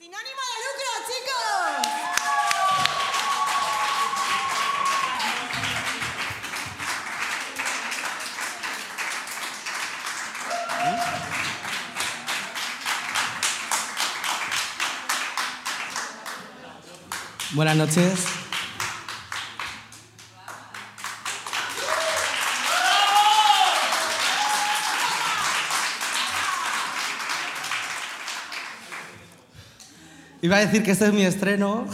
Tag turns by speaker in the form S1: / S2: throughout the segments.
S1: ¡Sin ánimo de lucro, chicos!
S2: Buenas noches. Iba a decir que este es mi estreno.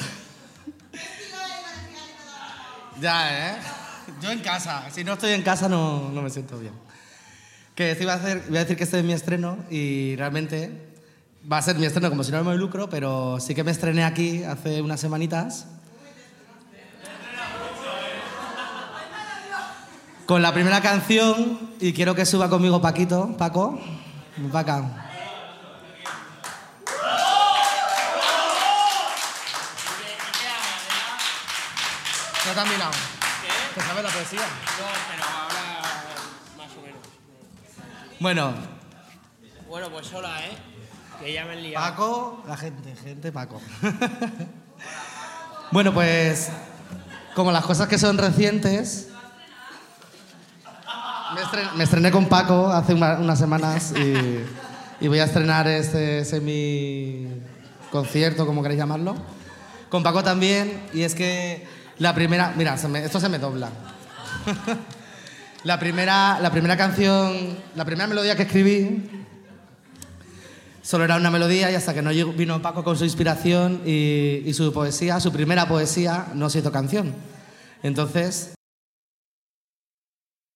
S2: Ya, ¿eh? Yo en casa. Si no estoy en casa no me siento bien. Que iba a decir que este es mi estreno y realmente va a ser mi estreno como si no me lucro, pero sí que me estrené aquí hace unas semanitas. Con la primera canción y quiero que suba conmigo Paquito. Paco, ven pa' acá. ¿No te has mirado? ¿Qué? ¿Te sabes la poesía?
S3: No, pero ahora más o menos.
S2: Bueno,
S3: pues hola, ¿eh? Que ya me he liado.
S2: Paco, la gente, Paco. Bueno, pues como las cosas que son recientes, me estrené con Paco hace unas semanas y voy a estrenar este semi-concierto, como queréis llamarlo, con Paco también, y es que la primera... Mira, esto se me dobla. La primera canción, la primera melodía que escribí solo era una melodía y hasta que no vino Paco con su inspiración y su poesía, su primera poesía, no se hizo canción. Entonces...